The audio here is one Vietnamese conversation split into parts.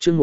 chương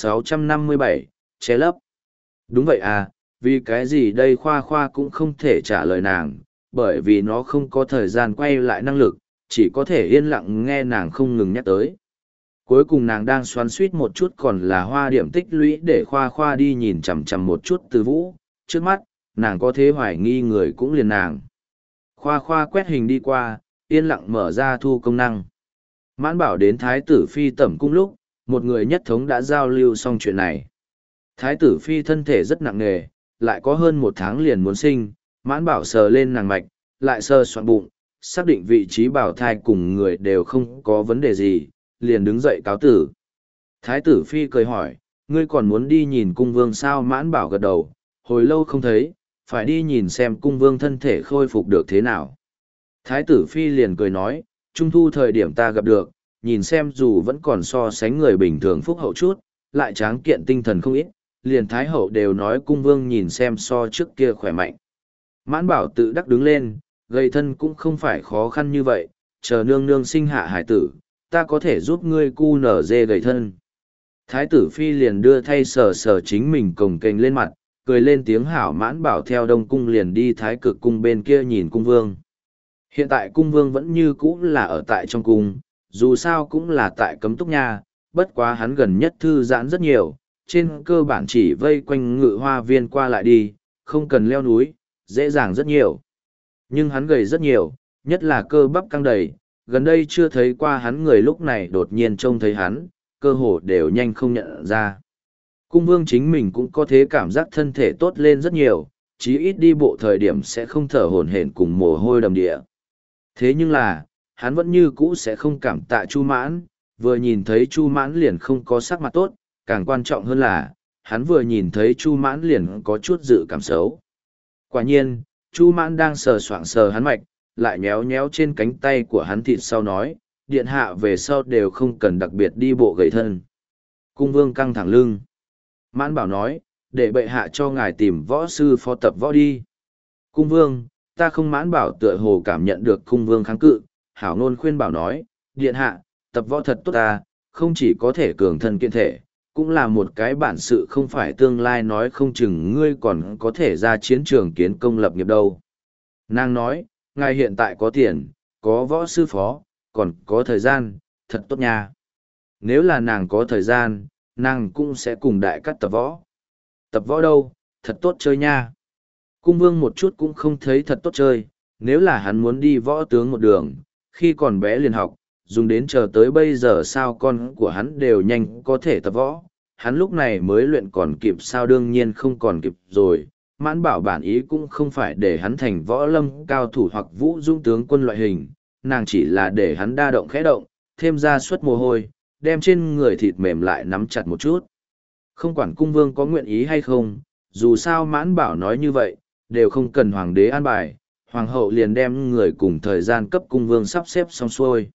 1657, che lấp. Đúng vậy à, vì cái gì đây Khoa Khoa cũng không thể trả lời nàng, bởi vì nó không có thời gian quay lại năng lực, chỉ có thể yên lặng nghe nàng không ngừng nhắc tới. Cuối cùng nàng đang xoắn suýt một chút còn là hoa điểm tích lũy để Khoa Khoa đi nhìn chằm chằm một chút Từ Vũ, trước mắt, nàng có thế hoài nghi người cũng liền nàng. Khoa Khoa quét hình đi qua, yên lặng mở ra thu công năng. Mãn bảo đến Thái tử Phi tẩm cung lúc, một người nhất thống đã giao lưu xong chuyện này. Thái tử Phi thân thể rất nặng nề, lại có hơn 1 tháng liền muốn sinh, Mãn bảo sờ lên nàng mạch, lại sờ soạn bụng, xác định vị trí bảo thai cùng người đều không có vấn đề gì, liền đứng dậy cáo tử. Thái tử Phi cười hỏi, ngươi còn muốn đi nhìn cung vương sao? Mãn bảo gật đầu, hồi lâu không thấy, phải đi nhìn xem cung vương thân thể khôi phục được thế nào. Thái tử Phi liền cười nói, trung thu thời điểm ta gặp được, nhìn xem dù vẫn còn so sánh người bình thường phúc hậu chút, lại tráng kiện tinh thần không ít, liền Thái hậu đều nói cung vương nhìn xem so trước kia khỏe mạnh. Mãn bảo tự đắc đứng lên, gây thân cũng không phải khó khăn như vậy, chờ nương nương sinh hạ hải tử, ta có thể giúp ngươi cu nở dê gầy thân. Thái tử Phi liền đưa thay sờ sờ chính mình cồng kềnh lên mặt, cười lên tiếng hảo. Mãn bảo theo đông cung liền đi Thái cực cung bên kia nhìn cung vương. Hiện tại cung vương vẫn như cũ là ở tại trong cung, dù sao cũng là tại cấm túc nha, bất quá hắn gần nhất thư giãn rất nhiều, trên cơ bản chỉ vây quanh ngự hoa viên qua lại đi, không cần leo núi, dễ dàng rất nhiều. Nhưng hắn gầy rất nhiều, nhất là cơ bắp căng đầy, gần đây chưa thấy qua hắn người lúc này đột nhiên trông thấy hắn, cơ hồ đều nhanh không nhận ra. Cung vương chính mình cũng có thế cảm giác thân thể tốt lên rất nhiều, chí ít đi bộ thời điểm sẽ không thở hổn hển cùng mồ hôi đầm địa. Thế nhưng là, hắn vẫn như cũ sẽ không cảm tạ Chu Mãn, vừa nhìn thấy Chu Mãn liền không có sắc mặt tốt, càng quan trọng hơn là, hắn vừa nhìn thấy Chu Mãn liền có chút dự cảm xấu. Quả nhiên, Chu Mãn đang sờ soạng sờ hắn mạch, lại nhéo nhéo trên cánh tay của hắn thịt sau nói, điện hạ về sau đều không cần đặc biệt đi bộ gầy thân. Cung vương căng thẳng lưng. Mãn bảo nói, để bệ hạ cho ngài tìm võ sư phó tập võ đi. Cung vương, ta không. Mãn bảo tựa hồ cảm nhận được cung vương kháng cự, hảo ngôn khuyên bảo nói, điện hạ, tập võ thật tốt ta, không chỉ có thể cường thân kiện thể, cũng là một cái bản sự, không phải tương lai nói không chừng ngươi còn có thể ra chiến trường kiến công lập nghiệp đâu. Nàng nói, ngài hiện tại có tiền, có võ sư phó, còn có thời gian, thật tốt nha. Nếu là nàng có thời gian, nàng cũng sẽ cùng đại cắt tập võ. Tập võ đâu, thật tốt chơi nha. Cung vương một chút cũng không thấy thật tốt chơi, nếu là hắn muốn đi võ tướng một đường, khi còn bé liền học, dùng đến chờ tới bây giờ sao con của hắn đều nhanh có thể tập võ, hắn lúc này mới luyện còn kịp sao? Đương nhiên không còn kịp rồi. Mãn bảo bản ý cũng không phải để hắn thành võ lâm cao thủ hoặc vũ dung tướng quân loại hình, nàng chỉ là để hắn đa động khẽ động, thêm ra suất mồ hôi, đem trên người thịt mềm lại nắm chặt một chút. Không quản cung vương có nguyện ý hay không, dù sao Mãn bảo nói như vậy, đều không cần hoàng đế an bài, hoàng hậu liền đem người cùng thời gian cấp cung vương sắp xếp xong xuôi.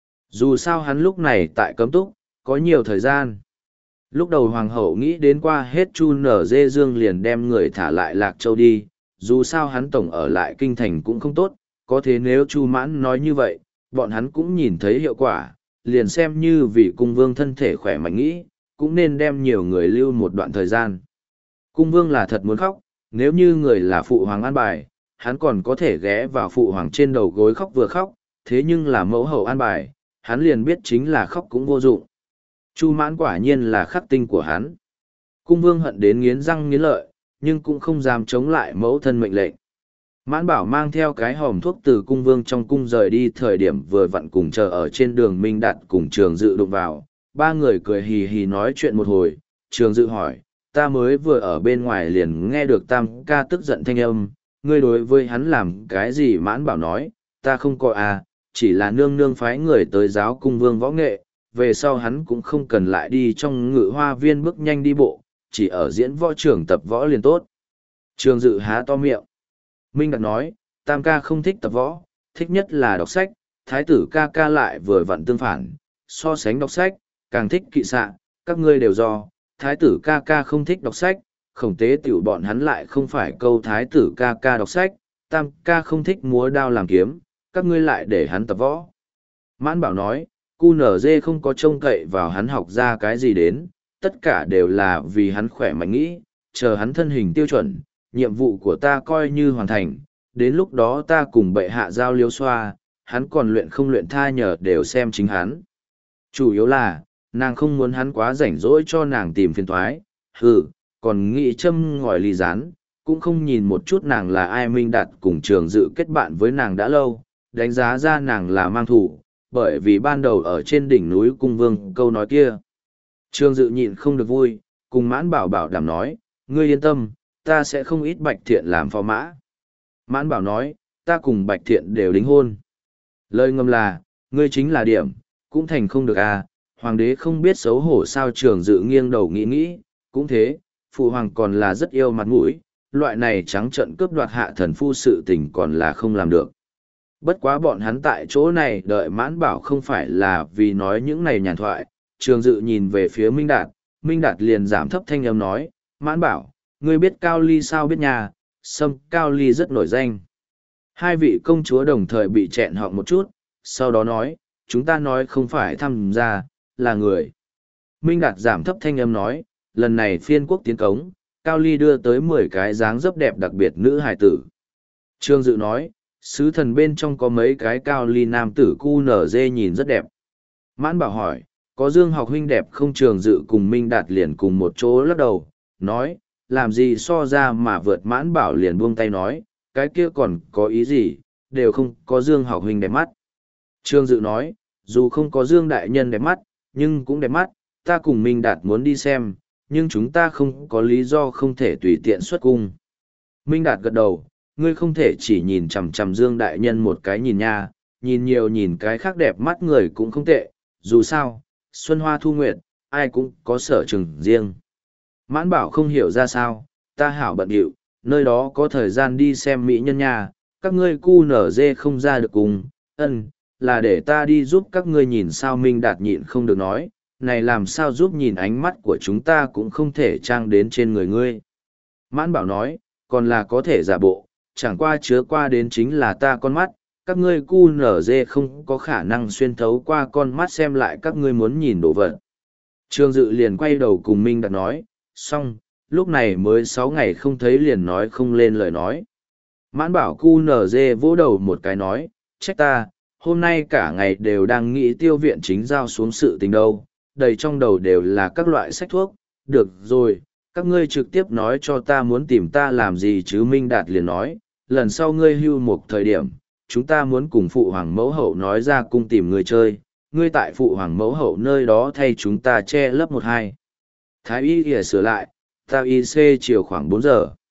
Dù sao hắn lúc này tại cấm túc, có nhiều thời gian. Lúc đầu hoàng hậu nghĩ đến qua hết Chu Nở Dê Dương liền đem người thả lại Lạc Châu đi, dù sao hắn tổng ở lại kinh thành cũng không tốt, có thế nếu Chu Mãn nói như vậy, bọn hắn cũng nhìn thấy hiệu quả, liền xem như vì cung vương thân thể khỏe mạnh nghĩ, cũng nên đem nhiều người lưu một đoạn thời gian. Cung vương là thật muốn khóc, nếu như người là phụ hoàng an bài, hắn còn có thể ghé vào phụ hoàng trên đầu gối khóc vừa khóc, thế nhưng là mẫu hậu an bài, hắn liền biết chính là khóc cũng vô dụng. Chu Mãn quả nhiên là khắc tinh của hắn. Cung vương hận đến nghiến răng nghiến lợi, nhưng cũng không dám chống lại mẫu thân mệnh lệnh. Mãn bảo mang theo cái hòm thuốc từ cung vương trong cung rời đi, thời điểm vừa vặn cùng chờ ở trên đường Minh Đạt cùng Trường Dự đụng vào, ba người cười hì hì nói chuyện một hồi. Trường Dự hỏi, ta mới vừa ở bên ngoài liền nghe được Tam ca tức giận thanh âm, ngươi đối với hắn làm cái gì? Mãn bảo nói, ta không có à, chỉ là nương nương phái người tới giáo cung vương võ nghệ, về sau hắn cũng không cần lại đi trong ngự hoa viên bước nhanh đi bộ, chỉ ở diễn võ trường tập võ liền tốt. Trường Dự há to miệng. Minh Đạt nói, Tam ca không thích tập võ, thích nhất là đọc sách, thái tử ca ca lại vừa vặn tương phản, so sánh đọc sách, càng thích kỵ xạ, các ngươi đều do, thái tử ca ca không thích đọc sách, khổng tế tiểu bọn hắn lại không phải câu thái tử ca ca đọc sách, Tam ca không thích múa đao làm kiếm, các ngươi lại để hắn tập võ. Mãn bảo nói, cu nở dê không có trông cậy vào hắn học ra cái gì đến, tất cả đều là vì hắn khỏe mạnh nghĩ, chờ hắn thân hình tiêu chuẩn, nhiệm vụ của ta coi như hoàn thành, đến lúc đó ta cùng bệ hạ giao liêu xoa, hắn còn luyện không luyện tha nhờ đều xem chính hắn. Chủ yếu là, nàng không muốn hắn quá rảnh rỗi cho nàng tìm phiền thoái, còn nghĩ châm ngòi ly rán, cũng không nhìn một chút nàng là ai. Minh Đạt cùng Trường Dự kết bạn với nàng đã lâu, đánh giá ra nàng là mang thủ, bởi vì ban đầu ở trên đỉnh núi Cung Vương câu nói kia. Trường Dự nhịn không được vui, cùng Mãn Bảo bảo đảm nói, ngươi yên tâm, ta sẽ không ít Bạch Thiện làm phò mã. Mãn Bảo nói, ta cùng Bạch Thiện đều đính hôn. Lời ngầm là, ngươi chính là điểm, cũng thành không được à, hoàng đế không biết xấu hổ sao. Trường Dự nghiêng đầu nghĩ, cũng thế, phụ hoàng còn là rất yêu mặt mũi, loại này trắng trợn cướp đoạt hạ thần phu sự tình còn là không làm được. Bất quá bọn hắn tại chỗ này đợi Mãn Bảo không phải là vì nói những này nhàn thoại. Trường Dự nhìn về phía Minh Đạt liền giảm thấp thanh âm nói, Mãn Bảo, ngươi biết Cao Ly sao? Biết nhà, Sâm Cao Ly rất nổi danh. Hai vị công chúa đồng thời bị chẹn họng một chút, sau đó nói, chúng ta nói không phải tham gia, là người. Minh Đạt giảm thấp thanh âm nói, lần này phiên quốc tiến cống, Cao Ly đưa tới 10 cái dáng dấp đẹp đặc biệt nữ hài tử. Trương Dự nói, sứ thần bên trong có mấy cái Cao Ly nam tử cu nở dê nhìn rất đẹp. Mãn Bảo hỏi, có Dương Học huynh đẹp không? Trường Dự cùng Minh Đạt liền cùng một chỗ lắc đầu, nói, làm gì so ra mà vượt. Mãn Bảo liền buông tay nói, cái kia còn có ý gì, đều không có Dương Học huynh đẹp mắt. Trương Dự nói, dù không có Dương đại nhân đẹp mắt, nhưng cũng đẹp mắt, ta cùng Minh Đạt muốn đi xem, nhưng chúng ta không có lý do không thể tùy tiện xuất cung. Minh Đạt gật đầu, ngươi không thể chỉ nhìn chằm chằm Dương đại nhân một cái nhìn nha, nhìn nhiều nhìn cái khác đẹp mắt người cũng không tệ, dù sao, xuân hoa thu nguyệt, ai cũng có sở trường riêng. Mãn Bảo không hiểu ra sao, ta hảo bận điệu, nơi đó có thời gian đi xem mỹ nhân nha, các ngươi cu nở dê không ra được cùng, là để ta đi giúp các ngươi nhìn sao. Minh Đạt nhịn không được nói, này làm sao giúp nhìn, ánh mắt của chúng ta cũng không thể trang đến trên người ngươi. Mãn Bảo nói, còn là có thể giả bộ, chẳng qua chứa qua đến chính là ta con mắt, các ngươi cu nở dê không có khả năng xuyên thấu qua con mắt xem lại các ngươi muốn nhìn đồ vật. Trương Dự liền quay đầu cùng Minh Đạt nói, xong, lúc này mới 6 ngày không thấy liền nói không lên lời nói. Mãn Bảo cu nở dê vỗ đầu một cái nói, trách ta, hôm nay cả ngày đều đang nghĩ tiêu viện chính giao xuống sự tình đâu, đầy trong đầu đều là các loại sách thuốc. Được rồi, các ngươi trực tiếp nói cho ta muốn tìm ta làm gì chứ. Minh Đạt liền nói, lần sau ngươi hưu một thời điểm, chúng ta muốn cùng phụ hoàng mẫu hậu nói ra cung tìm người chơi, ngươi tại phụ hoàng mẫu hậu nơi đó thay chúng ta che lấp 1-2. Thái y ỉa sửa lại, ta y c chiều khoảng 4 giờ.